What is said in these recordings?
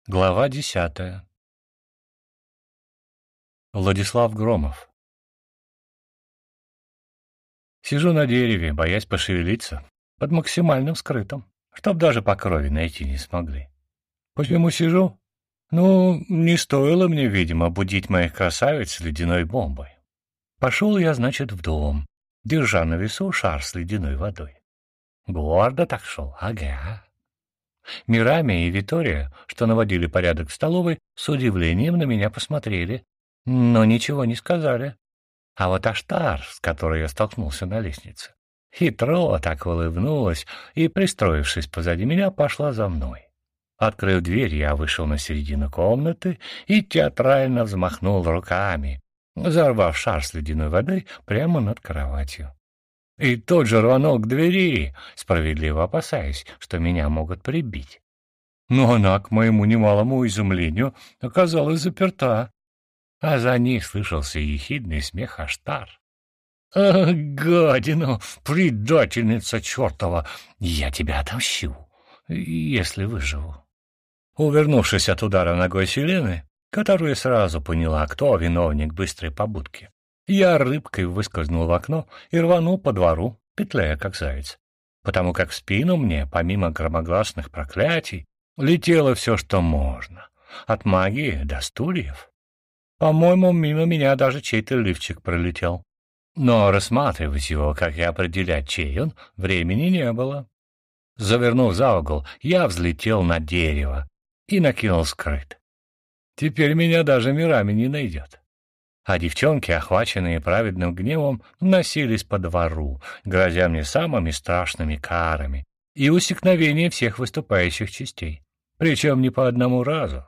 Глава 10. Владислав Громов. Сижу на дереве, боясь пошевелиться, под максимальным скрытым, чтоб даже по крови найти не смогли. Почему сижу? Не стоило мне, видимо, будить моих красавиц ледяной бомбой. Пошел я, значит, в дом, держа на весу шар с ледяной водой. Гордо так шел, ага. Мирами и Витория, что наводили порядок в столовой, с удивлением на меня посмотрели, но ничего не сказали. А вот Аштар, с которой я столкнулся на лестнице, хитро так улыбнулась и, пристроившись позади меня, пошла за мной. Открыв дверь, я вышел на середину комнаты и театрально взмахнул руками, взорвав шар с ледяной водой прямо над кроватью. И тот же рванул к двери, справедливо опасаясь, что меня могут прибить. Но она, к моему немалому изумлению, оказалась заперта, а за ней слышался ехидный смех Аштар. «Ах, гадина, предательница чертова! Я тебя отомщу, если выживу!» Увернувшись от удара ногой Селены, которая сразу поняла, кто виновник быстрой побудки, я рыбкой выскользнул в окно и рванул по двору, петляя как заяц, потому как в спину мне, помимо громогласных проклятий, летело все, что можно, от магии до стульев. По-моему, мимо меня даже чей-то лифчик пролетел. Но рассматривать его, как и определять, чей он, времени не было. Завернув за угол, я взлетел на дерево и накинул скрыт. Теперь меня даже мирами не найдет. А девчонки, охваченные праведным гневом, носились по двору, грозя мне самыми страшными карами и усекновением всех выступающих частей, причем не по одному разу.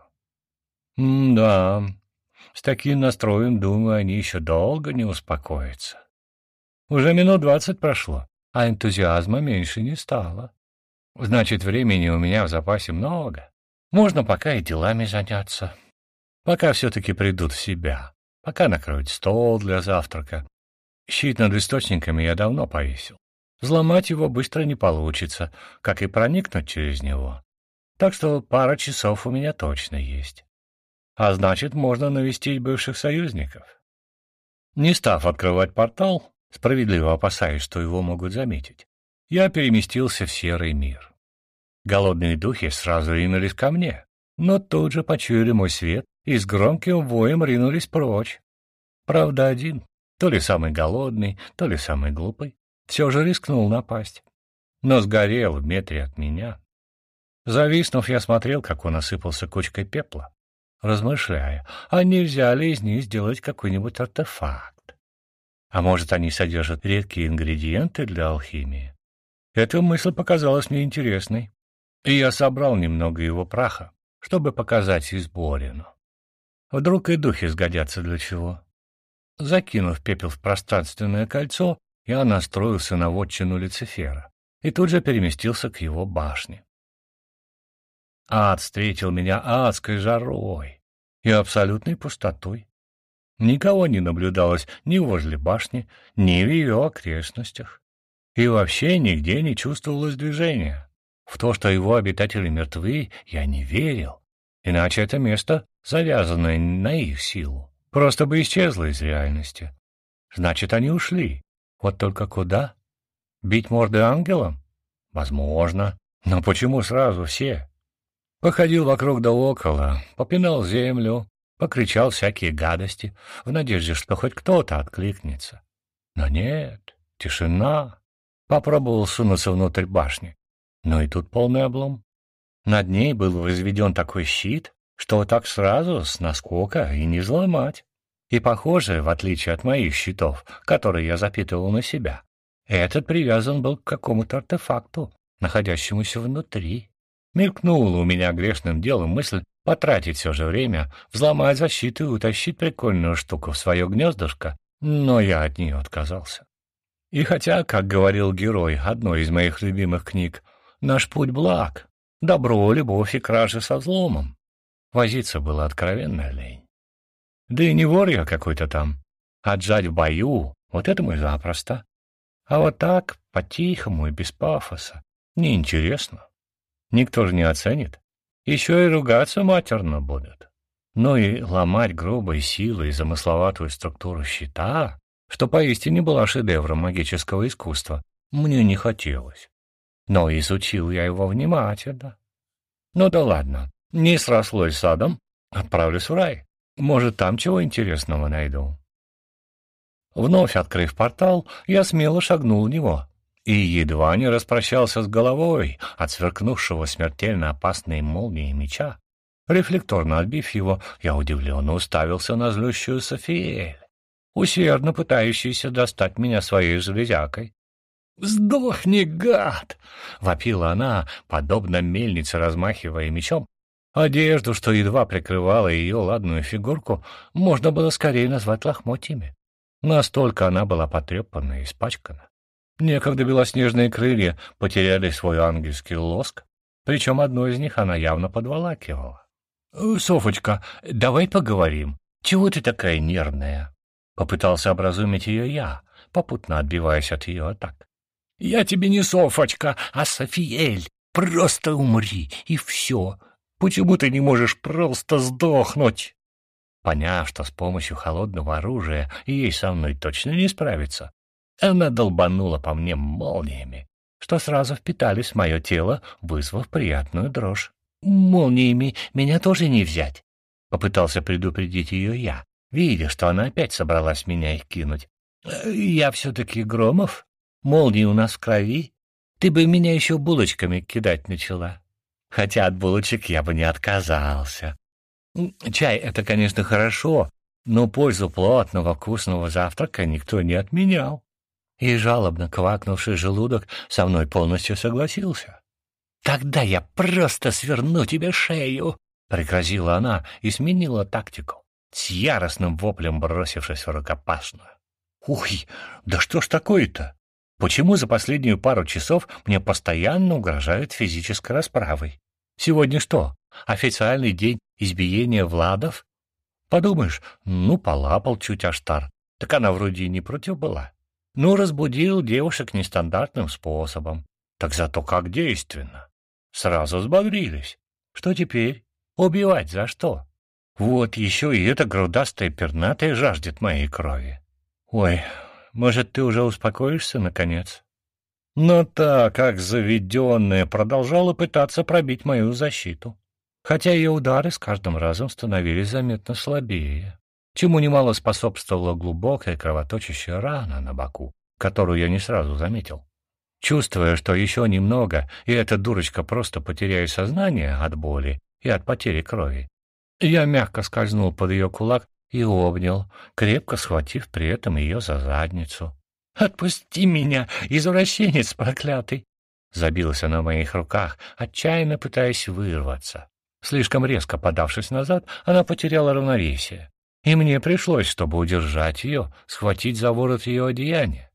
Да, с таким настроем, думаю, они еще долго не успокоятся. Уже минут 20 прошло, а энтузиазма меньше не стало. Значит, времени у меня в запасе много. Можно пока и делами заняться. Пока все-таки придут в себя. Пока накроют стол для завтрака. Щит над источниками я давно повесил. Взломать его быстро не получится, как и проникнуть через него. Так что пара часов у меня точно есть. А значит, можно навестить бывших союзников. Не став открывать портал, справедливо опасаясь, что его могут заметить, я переместился в серый мир. Голодные духи сразу ринулись ко мне, но тут же почуяли мой свет и с громким воем ринулись прочь. Правда, один, то ли самый голодный, то ли самый глупый, все же рискнул напасть, но сгорел в метре от меня. Зависнув, я смотрел, как он осыпался кучкой пепла, размышляя, а нельзя ли из них сделать какой-нибудь артефакт? А может, они содержат редкие ингредиенты для алхимии? Эта мысль показалась мне интересной, и я собрал немного его праха, чтобы показать Изборину. Вдруг и духи сгодятся для чего. Закинув пепел в пространственное кольцо, я настроился на вотчину Люцифера и тут же переместился к его башне. Ад встретил меня адской жарой и абсолютной пустотой. Никого не наблюдалось ни возле башни, ни в ее окрестностях. И вообще нигде не чувствовалось движения. В то, что его обитатели мертвы, я не верил. Иначе это место, завязанное на их силу, просто бы исчезло из реальности. Значит, они ушли. Вот только куда? Бить морды ангелам? Возможно. Но почему сразу все? Походил вокруг да около, попинал землю, покричал всякие гадости, в надежде, что хоть кто-то откликнется. Но нет, тишина. Попробовал сунуться внутрь башни, но и тут полный облом. Над ней был возведен такой щит, что так сразу с наскока и не взломать. И, похоже, в отличие от моих щитов, которые я запитывал на себя, этот привязан был к какому-то артефакту, находящемуся внутри. Мелькнула у меня грешным делом мысль потратить все же время, взломать защиту и утащить прикольную штуку в свое гнездышко, но я от нее отказался. И хотя, как говорил герой одной из моих любимых книг, «Наш путь благ, добро, любовь и кражи со взломом», возиться было откровенно лень. Да и не вор я какой-то там. Отжать в бою — вот это мы запросто. А вот так, по-тихому и без пафоса, неинтересно. Никто же не оценит. Еще и ругаться матерно будут. Ну и ломать грубой силой замысловатую структуру щита, что поистине была шедевром магического искусства, мне не хотелось. Но изучил я его внимательно. Ну да ладно, не срослось с адом, отправлюсь в рай. Может, там чего интересного найду. Вновь открыв портал, я смело шагнул в него и едва не распрощался с головой от сверкнувшего смертельно опасной молнией меча. Рефлекторно отбив его, я удивленно уставился на злющую Софиэль, усердно пытающуюся достать меня своей железякой. «Сдохни, гад!» — вопила она, подобно мельнице, размахивая мечом. Одежду, что едва прикрывала ее ладную фигурку, можно было скорее назвать лохмотьями. Настолько она была потрепана и испачкана. Некогда белоснежные крылья потеряли свой ангельский лоск, причем одно из них она явно подволакивала. «Софочка, давай поговорим. Чего ты такая нервная?» Попытался образумить ее я, попутно отбиваясь от ее атак. «Я тебе не Софочка, а Софиэль. Просто умри, и все. Почему ты не можешь просто сдохнуть?» Поняв, что с помощью холодного оружия ей со мной точно не справиться, она долбанула по мне молниями, что сразу впитались в мое тело, вызвав приятную дрожь. «Молниями меня тоже не взять», — попытался предупредить ее я, видя, что она опять собралась меня их кинуть. «Я все-таки Громов. Молнии у нас в крови. Ты бы меня еще булочками кидать начала. Хотя от булочек я бы не отказался. Чай — это, конечно, хорошо, но пользу плотного вкусного завтрака никто не отменял». И жалобно квакнувший желудок со мной полностью согласился. «Тогда я просто сверну тебе шею!» — пригрозила она и сменила тактику, с яростным воплем бросившись в рукопашную. «Уй, да что ж такое-то? Почему за последнюю пару часов мне постоянно угрожают физической расправой? Сегодня что, официальный день избиения Владов? Подумаешь, полапал чуть Аштар, так она вроде и не против была. Разбудил девушек нестандартным способом, так зато как действенно. Сразу взбодрились. Что теперь? Убивать за что? Вот еще и эта грудастая пернатая жаждет моей крови. Ой, может, ты уже успокоишься, наконец?» Но та, как заведенная, продолжала пытаться пробить мою защиту, хотя ее удары с каждым разом становились заметно слабее, чему немало способствовала глубокая кровоточащая рана на боку, которую я не сразу заметил. Чувствуя, что еще немного, и эта дурочка просто потеряет сознание от боли и от потери крови, я мягко скользнул под ее кулак и обнял, крепко схватив при этом ее за задницу. «Отпусти меня, извращенец проклятый!» Забилась она в моих руках, отчаянно пытаясь вырваться. Слишком резко подавшись назад, она потеряла равновесие, и мне пришлось, чтобы удержать ее, схватить за ворот ее одеяния.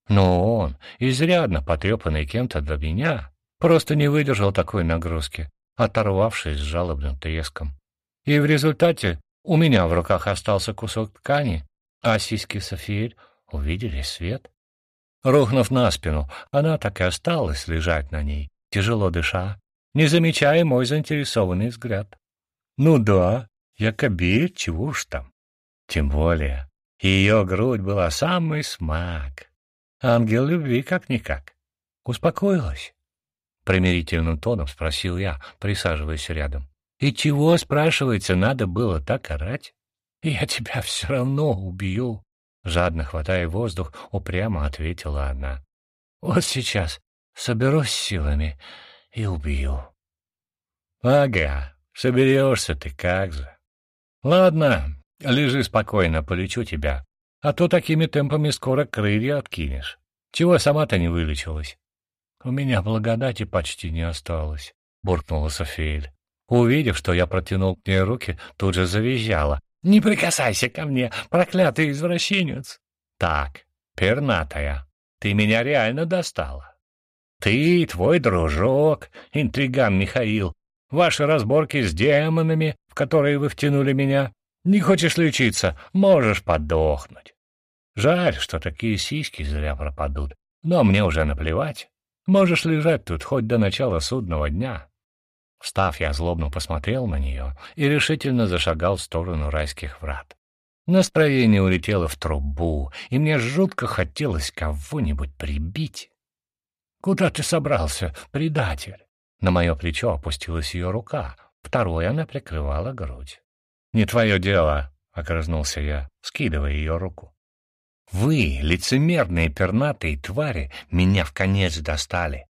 Но он, изрядно потрепанный кем-то до меня, просто не выдержал такой нагрузки, оторвавшись с жалобным треском. И в результате у меня в руках остался кусок ткани, а сиськи Софиэль увидели свет. Рухнув на спину, она так и осталась лежать на ней, тяжело дыша, не замечая мой заинтересованный взгляд. Ну да, я кобель, чего уж там. Тем более, ее грудь была самый смак. Ангел любви как-никак. Успокоилась? Примирительным тоном спросил я, присаживаясь рядом. И чего, спрашивается, надо было так орать? Я тебя все равно убью. Жадно хватая воздух, упрямо ответила она. Вот сейчас соберусь силами и убью. Ага, соберешься ты как же. Ладно, лежи спокойно, полечу тебя, а то такими темпами скоро крылья откинешь. Чего сама-то не вылечилась? У меня благодати почти не осталось, буркнула Софиэль. Увидев, что я протянул к ней руки, тут же завизжала. «Не прикасайся ко мне, проклятый извращенец!» «Так, пернатая, ты меня реально достала. Ты и твой дружок, интриган Михаил, ваши разборки с демонами, в которые вы втянули меня. Не хочешь лечиться, можешь подохнуть. Жаль, что такие сиськи зря пропадут, но мне уже наплевать. Можешь лежать тут хоть до начала судного дня». Встав, я злобно посмотрел на нее и решительно зашагал в сторону райских врат. Настроение улетело в трубу, и мне жутко хотелось кого-нибудь прибить. «Куда ты собрался, предатель?» На мое плечо опустилась ее рука, второй она прикрывала грудь. «Не твое дело», — огрызнулся я, скидывая ее руку. «Вы, лицемерные пернатые твари, меня в конец достали.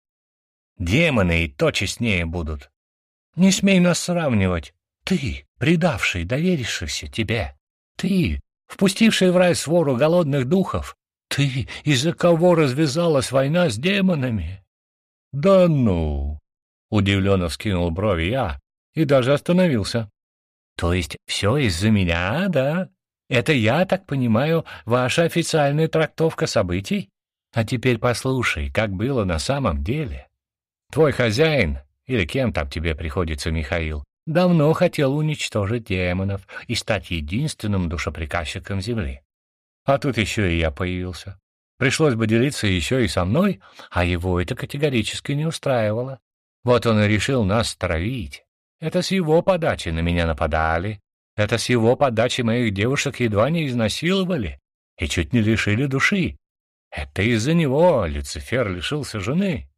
Демоны и то честнее будут. Не смей нас сравнивать. Ты, предавший доверившийся тебе. Ты, впустивший в рай свору голодных духов. Ты, из-за кого развязалась война с демонами». «Да ну!» — удивленно вскинул брови я и даже остановился. «То есть все из-за меня, да? Это, я так понимаю, ваша официальная трактовка событий? А теперь послушай, как было на самом деле. Твой хозяин, или кем там тебе приходится, Михаил, давно хотел уничтожить демонов и стать единственным душеприказчиком Земли. А тут еще и я появился. Пришлось бы делиться еще и со мной, а его это категорически не устраивало. Вот он и решил нас стравить. Это с его подачи на меня нападали. Это с его подачи моих девушек едва не изнасиловали и чуть не лишили души. Это из-за него Люцифер лишился жены.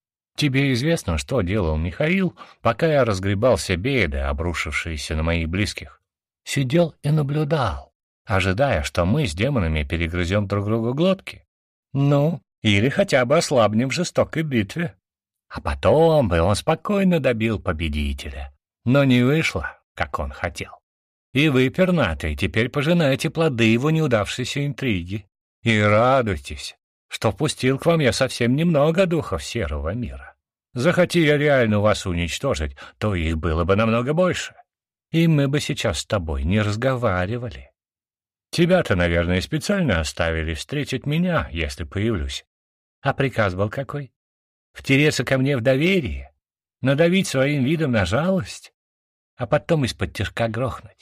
Тебе известно, что делал Михаил, пока я разгребал все беды, обрушившиеся на моих близких? Сидел и наблюдал, ожидая, что мы с демонами перегрызем друг другу глотки. Ну, или хотя бы ослабнем в жестокой битве. А потом бы он спокойно добил победителя. Но не вышло, как он хотел. И вы, пернатые, теперь пожинаете плоды его неудавшейся интриги. И радуйтесь, что впустил к вам я совсем немного духов серого мира. Захоти я реально вас уничтожить, то их было бы намного больше. И мы бы сейчас с тобой не разговаривали. Тебя-то, наверное, специально оставили встретить меня, если появлюсь. А приказ был какой? Втереться ко мне в доверие, надавить своим видом на жалость, а потом из-под-тишка грохнуть.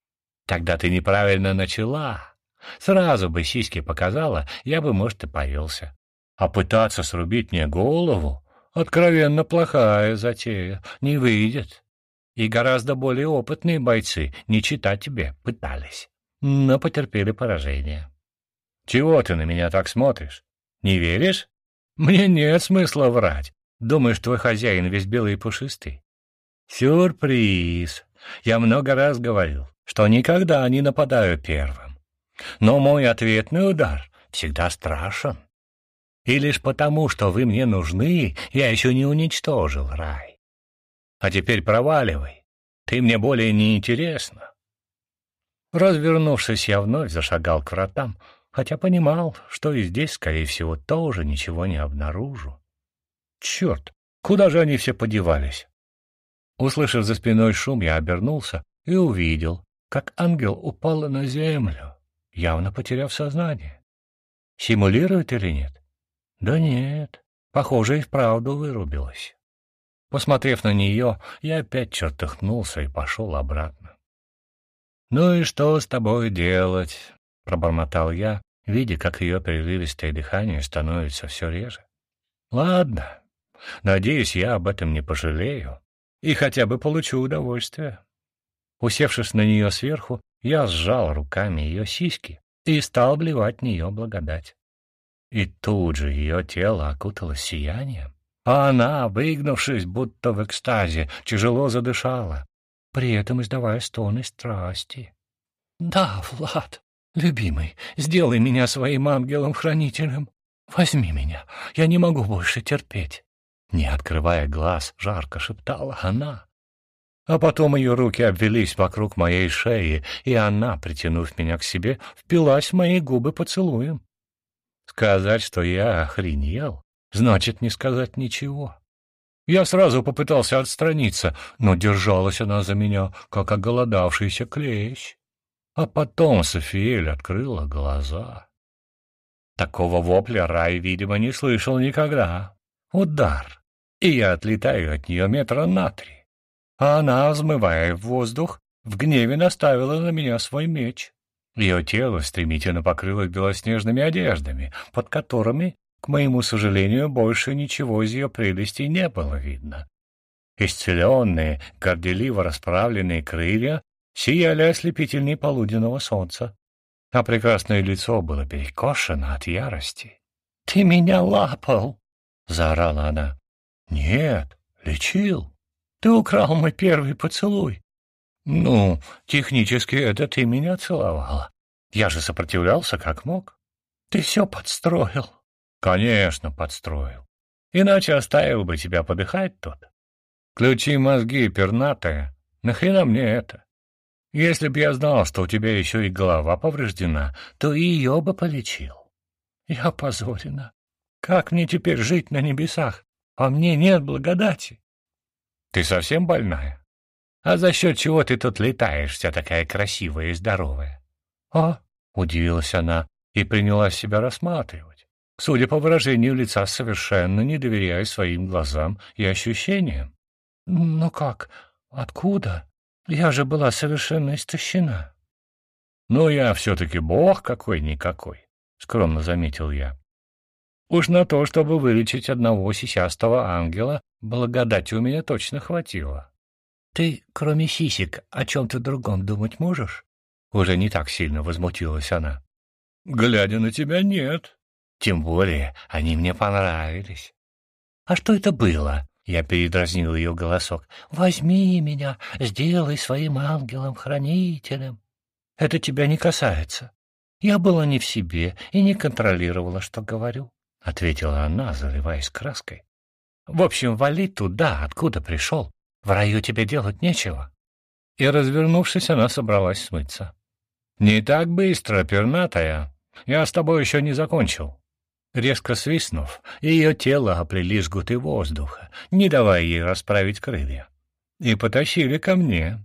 Тогда ты неправильно начала. Сразу бы сиськи показала, я бы, может, и повелся. А пытаться срубить мне голову — откровенно плохая затея, не выйдет. И гораздо более опытные бойцы, не читать тебе, пытались, но потерпели поражение. Чего ты на меня так смотришь? Не веришь? Мне нет смысла врать. Думаешь, твой хозяин весь белый и пушистый? Сюрприз. Я много раз говорил, что никогда не нападаю первым. Но мой ответный удар всегда страшен. И лишь потому, что вы мне нужны, я еще не уничтожил рай. А теперь проваливай. Ты мне более не интересна. Развернувшись, я вновь зашагал к вратам, хотя понимал, что и здесь, скорее всего, тоже ничего не обнаружу. Черт, куда же они все подевались? Услышав за спиной шум, я обернулся и увидел, как ангел упала на землю, явно потеряв сознание. Симулирует или нет? Да нет, похоже, и вправду вырубилась. Посмотрев на нее, я опять чертыхнулся и пошел обратно. «Ну и что с тобой делать?» — пробормотал я, видя, как ее прерывистое дыхание становится все реже. «Ладно, надеюсь, я об этом не пожалею и хотя бы получу удовольствие». Усевшись на нее сверху, я сжал руками ее сиськи и стал обливать в нее благодать. И тут же ее тело окуталось сиянием, а она, выгнувшись, будто в экстазе, тяжело задышала, при этом издавая стоны страсти. «Да, Влад, любимый, сделай меня своим ангелом-хранителем. Возьми меня, я не могу больше терпеть». Не открывая глаз, жарко шептала она. А потом ее руки обвелись вокруг моей шеи, и она, притянув меня к себе, впилась в мои губы поцелуем. Сказать, что я охренел, значит не сказать ничего. Я сразу попытался отстраниться, но держалась она за меня, как оголодавшийся клещ. А потом Софиэль открыла глаза. Такого вопля рай, видимо, не слышал никогда. Удар, и я отлетаю от нее метра на 3. А она, взмывая в воздух, в гневе наставила на меня свой меч. Ее тело стремительно покрылось белоснежными одеждами, под которыми, к моему сожалению, больше ничего из ее прелестей не было видно. Исцеленные, горделиво расправленные крылья сияли ослепительней полуденного солнца, а прекрасное лицо было перекошено от ярости. «Ты меня лапал!» — заорала она. «Нет, лечил. Ты украл мой первый поцелуй». «Ну, технически это ты меня целовала. Я же сопротивлялся как мог». «Ты все подстроил». «Конечно, подстроил. Иначе оставил бы тебя подыхать тут. Ключи мозги, пернатая. Нахрена мне это? Если б я знал, что у тебя еще и голова повреждена, то и ее бы полечил». «Я опозорена. Как мне теперь жить на небесах? А мне нет благодати». «Ты совсем больная? А за счет чего ты тут летаешь, вся такая красивая и здоровая?» «А?» — удивилась она и принялась себя рассматривать, судя по выражению лица, совершенно не доверяя своим глазам и ощущениям. «Ну как? Откуда? Я же была совершенно истощена». «Ну, я все-таки бог какой-никакой», — скромно заметил я. «Уж на то, чтобы вылечить одного сисястого ангела, благодати у меня точно хватило». «Ты, кроме сисек, о чем-то другом думать можешь?» Уже не так сильно возмутилась она. «Глядя на тебя, нет. Тем более они мне понравились». «А что это было?» Я передразнил ее голосок. «Возьми меня, сделай своим ангелом-хранителем». «Это тебя не касается. Я была не в себе и не контролировала, что говорю», — ответила она, заливаясь краской. «В общем, вали туда, откуда пришел. В раю тебе делать нечего». И, развернувшись, она собралась смыться. «Не так быстро, пернатая. Я с тобой еще не закончил». Резко свистнув, ее тело оплели жгуты воздуха, не давая ей расправить крылья, и потащили ко мне.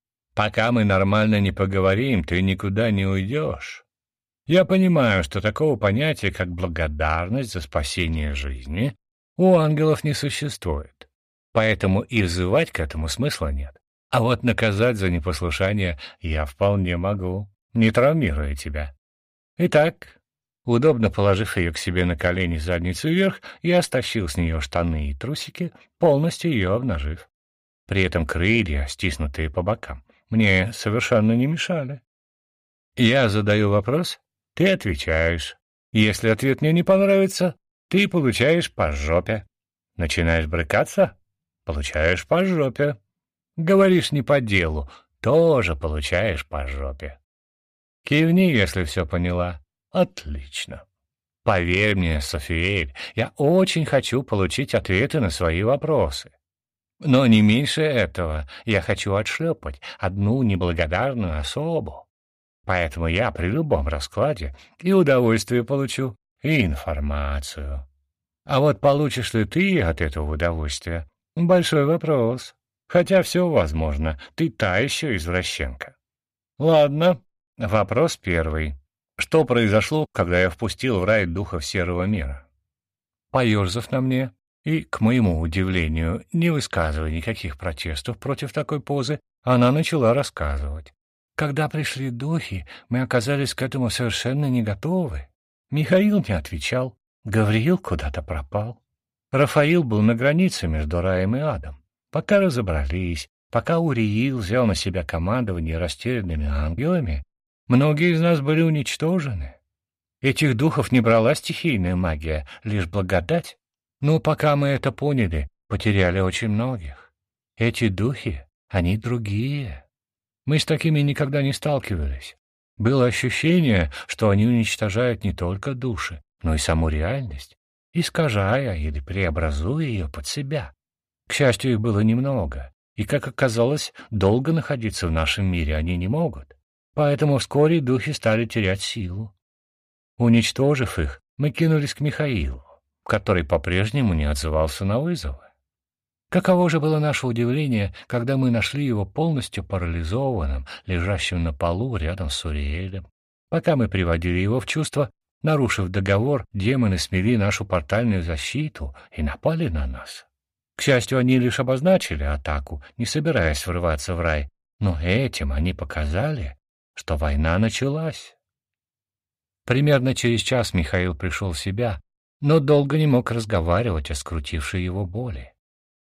«Пока мы нормально не поговорим, ты никуда не уйдешь. Я понимаю, что такого понятия, как благодарность за спасение жизни, у ангелов не существует, поэтому и взывать к этому смысла нет. А вот наказать за непослушание я вполне могу, не травмируя тебя. Итак...» Удобно положив ее к себе на колени задницей вверх, я стащил с нее штаны и трусики, полностью ее обнажив. При этом крылья, стиснутые по бокам, мне совершенно не мешали. Я задаю вопрос, ты отвечаешь. Если ответ мне не понравится, ты получаешь по жопе. Начинаешь брыкаться — получаешь по жопе. Говоришь не по делу — тоже получаешь по жопе. Кивни, если все поняла. Отлично. Поверь мне, Софиэль, я очень хочу получить ответы на свои вопросы. Но не меньше этого я хочу отшлепать одну неблагодарную особу. Поэтому я при любом раскладе и удовольствие получу, и информацию. А вот получишь ли ты от этого удовольствия — большой вопрос. Хотя все возможно, ты та еще извращенка. Ладно, вопрос первый. Что произошло, когда я впустил в рай духов серого мира? Поерзав на мне и, к моему удивлению, не высказывая никаких протестов против такой позы, она начала рассказывать. Когда пришли духи, мы оказались к этому совершенно не готовы. Михаил не отвечал, Гавриил куда-то пропал. Рафаил был на границе между раем и адом. Пока разобрались, пока Уриил взял на себя командование растерянными ангелами, многие из нас были уничтожены. Этих духов не брала стихийная магия, лишь благодать. Но пока мы это поняли, потеряли очень многих. Эти духи, они другие. Мы с такими никогда не сталкивались. Было ощущение, что они уничтожают не только души, но и саму реальность, искажая или преобразуя ее под себя. К счастью, их было немного, и, как оказалось, долго находиться в нашем мире они не могут. Поэтому вскоре духи стали терять силу. Уничтожив их, мы кинулись к Михаилу, который по-прежнему не отзывался на вызовы. Каково же было наше удивление, когда мы нашли его полностью парализованным, лежащим на полу рядом с Уриэлем. Пока мы приводили его в чувство, нарушив договор, демоны смели нашу портальную защиту и напали на нас. К счастью, они лишь обозначили атаку, не собираясь врываться в рай, но этим они показали, что война началась. Примерно через час Михаил пришел в себя, но долго не мог разговаривать о скрутившей его боли.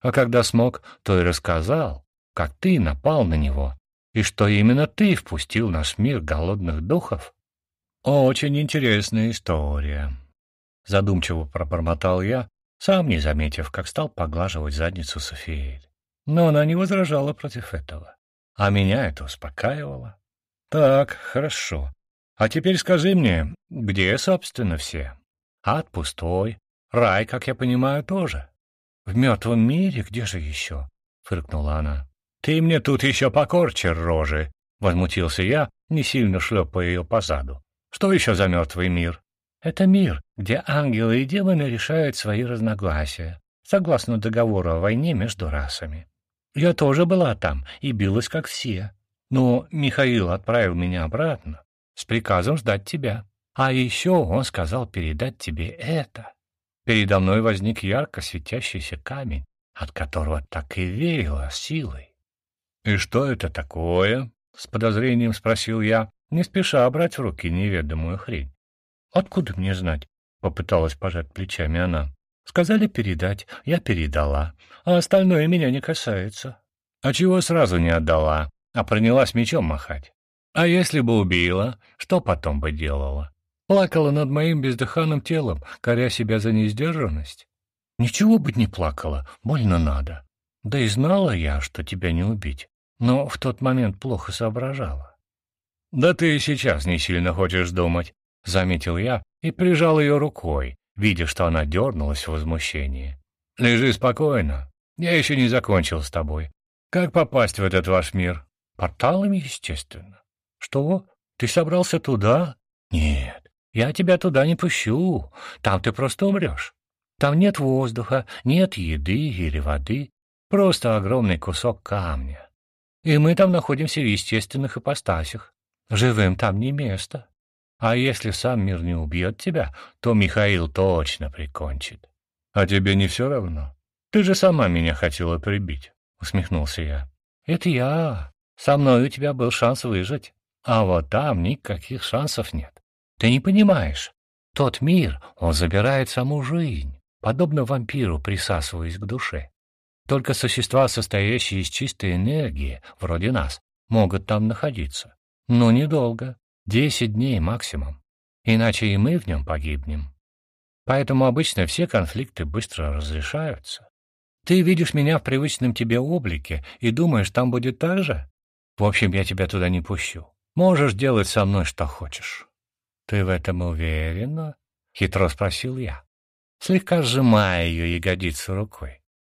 А когда смог, то и рассказал, как ты напал на него, и что именно ты впустил в наш мир голодных духов. Очень интересная история. Задумчиво пробормотал я, сам не заметив, как стал поглаживать задницу Софиэль. Но она не возражала против этого, а меня это успокаивало. Так, хорошо. А теперь скажи мне, где, собственно, все? Ад пустой, рай, как я понимаю, тоже. В мертвом мире где же еще? Фыркнула она. Ты мне тут еще покорчи рожи, возмутился я, не сильно шлепая ее по заду. Что еще за мертвый мир? Это мир, где ангелы и демоны решают свои разногласия, согласно договору о войне между расами. Я тоже была там и билась, как все. Но Михаил отправил меня обратно с приказом ждать тебя. А еще он сказал передать тебе это. Передо мной возник ярко светящийся камень, от которого так и веяло силой. — И что это такое? — с подозрением спросил я, не спеша брать в руки неведомую хрень. — Откуда мне знать? — попыталась пожать плечами она. — Сказали передать, я передала, а остальное меня не касается. — А чего сразу не отдала, а принялась мечом махать? А если бы убила, что потом бы делала? Плакала над моим бездыханным телом, коря себя за несдержанность? Ничего бы не плакала, больно надо. Да и знала я, что тебя не убить, но в тот момент плохо соображала. «Да ты и сейчас не сильно хочешь думать», — заметил я и прижал ее рукой, видя, что она дернулась в возмущении. «Лежи спокойно, я еще не закончил с тобой. Как попасть в этот ваш мир?» «Порталами, естественно». «Что? Ты собрался туда?» «Нет, я тебя туда не пущу, там ты просто умрешь. Там нет воздуха, нет еды или воды, просто огромный кусок камня. И мы там находимся в естественных ипостасях. Живым там не место. А если сам мир не убьет тебя, то Михаил точно прикончит». «А тебе не все равно? Ты же сама меня хотела прибить», — усмехнулся я. «Это я. Со мной у тебя был шанс выжить. А вот там никаких шансов нет. Ты не понимаешь. Тот мир, он забирает саму жизнь, подобно вампиру, присасываясь к душе. Только существа, состоящие из чистой энергии, вроде нас, могут там находиться. Но недолго, 10 дней максимум. Иначе и мы в нем погибнем. Поэтому обычно все конфликты быстро разрешаются. Ты видишь меня в привычном тебе облике и думаешь, там будет так же? В общем, я тебя туда не пущу. Можешь делать со мной что хочешь». «Ты в этом уверена?» — хитро спросил я, слегка сжимая ее ягодицу рукой.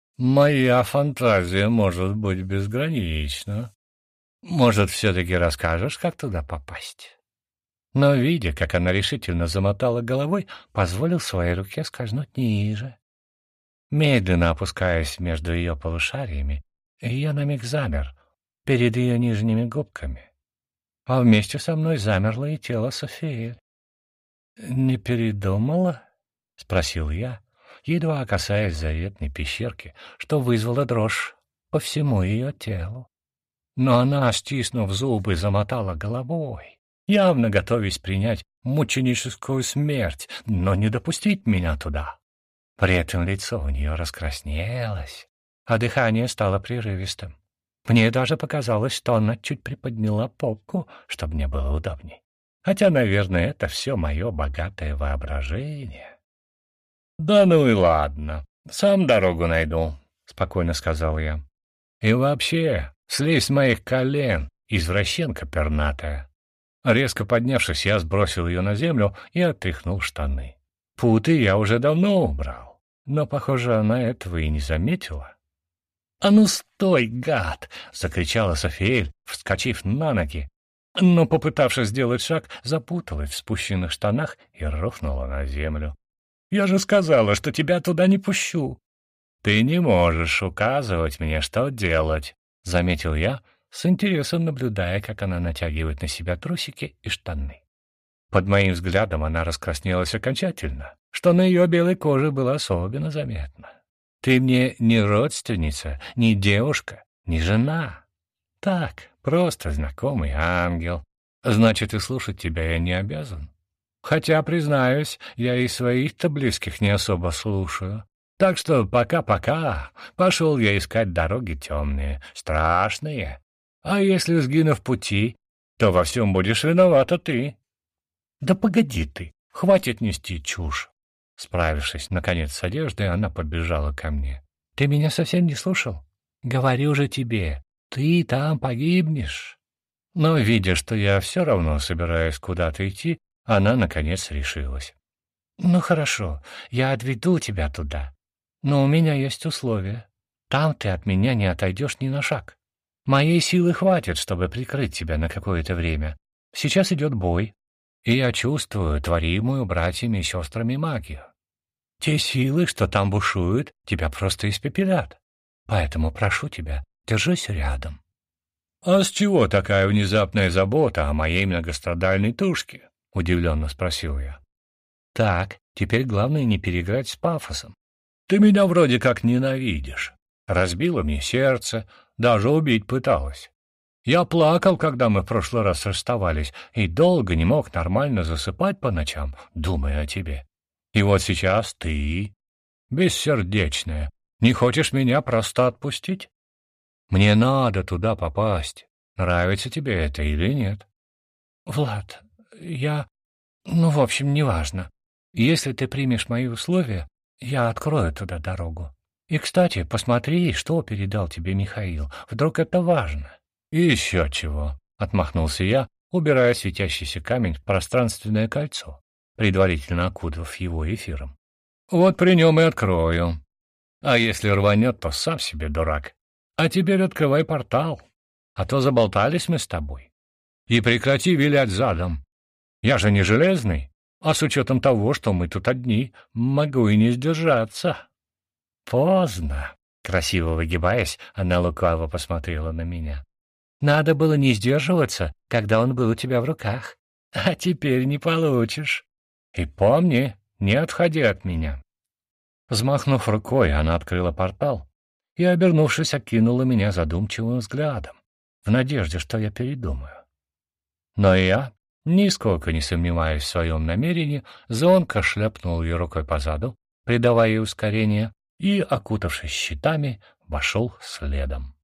«Моя фантазия может быть безгранична. Может, все-таки расскажешь, как туда попасть?» Но, видя, как она решительно замотала головой, позволил своей руке скользнуть ниже. Медленно опускаясь между ее полушариями, я на миг замер перед ее нижними губками. А вместе со мной замерло и тело Софии. «Не передумала?» — спросил я, едва касаясь заветной пещерки, что вызвало дрожь по всему ее телу. Но она, стиснув зубы, замотала головой, явно готовясь принять мученическую смерть, но не допустить меня туда. При этом лицо у нее раскраснелось, а дыхание стало прерывистым. Мне даже показалось, что она чуть приподняла попку, чтобы мне было удобней. Хотя, наверное, это все мое богатое воображение. «Да ну и ладно, сам дорогу найду», — спокойно сказал я. «И вообще, слезь с моих колен, извращенка пернатая». Резко поднявшись, я сбросил ее на землю и отряхнул штаны. Путы я уже давно убрал, но, похоже, она этого и не заметила. «А ну стой, гад!» — закричала Софиэль, вскочив на ноги, но, попытавшись сделать шаг, запуталась в спущенных штанах и рухнула на землю. «Я же сказала, что тебя туда не пущу!» «Ты не можешь указывать мне, что делать», — заметил я, с интересом наблюдая, как она натягивает на себя трусики и штаны. Под моим взглядом она раскраснелась окончательно, что на ее белой коже было особенно заметно. «Ты мне не родственница, не девушка, не жена. Так, просто знакомый ангел. Значит, и слушать тебя я не обязан. Хотя, признаюсь, я и своих-то близких не особо слушаю. Так что пока-пока, пошел я искать дороги темные, страшные. А если сгину в пути, то во всем будешь виновата ты. Да погоди ты, хватит нести чушь. Справившись, наконец, с одеждой, она подбежала ко мне. Ты меня совсем не слушал? Говорю же тебе, ты там погибнешь. Но, видя, что я все равно собираюсь куда-то идти, она, наконец, решилась. Ну, хорошо, я отведу тебя туда. Но у меня есть условия. Там ты от меня не отойдешь ни на шаг. Моей силы хватит, чтобы прикрыть тебя на какое-то время. Сейчас идет бой, и я чувствую творимую братьями и сестрами магию. Те силы, что там бушуют, тебя просто испепелят. Поэтому прошу тебя, держись рядом. — А с чего такая внезапная забота о моей многострадальной тушке? — удивленно спросил я. — Так, теперь главное не переиграть с пафосом. Ты меня вроде как ненавидишь. Разбила мне сердце, даже убить пыталась. Я плакал, когда мы в прошлый раз расставались, и долго не мог нормально засыпать по ночам, думая о тебе. И вот сейчас ты, бессердечная, не хочешь меня просто отпустить? Мне надо туда попасть. Нравится тебе это или нет? Влад, в общем, неважно. Если ты примешь мои условия, я открою туда дорогу. И, кстати, посмотри, что передал тебе Михаил. Вдруг это важно. И еще чего, — отмахнулся я, убирая светящийся камень в пространственное кольцо, предварительно окутав его эфиром. Вот при нем и открою. А если рванет, то сам себе дурак. А теперь открывай портал, а то заболтались мы с тобой. И прекрати вилять задом. Я же не железный, а с учетом того, что мы тут одни, могу и не сдержаться. Поздно. Красиво выгибаясь, она лукаво посмотрела на меня. Надо было не сдерживаться, когда он был у тебя в руках. А теперь не получишь. И помни, не отходи от меня. Взмахнув рукой, она открыла портал и, обернувшись, окинула меня задумчивым взглядом, в надежде, что я передумаю. Но я, нисколько не сомневаясь в своем намерении, звонко шлепнул ее рукой по заду, придавая ей ускорение, и, окутавшись щитами, вошел следом.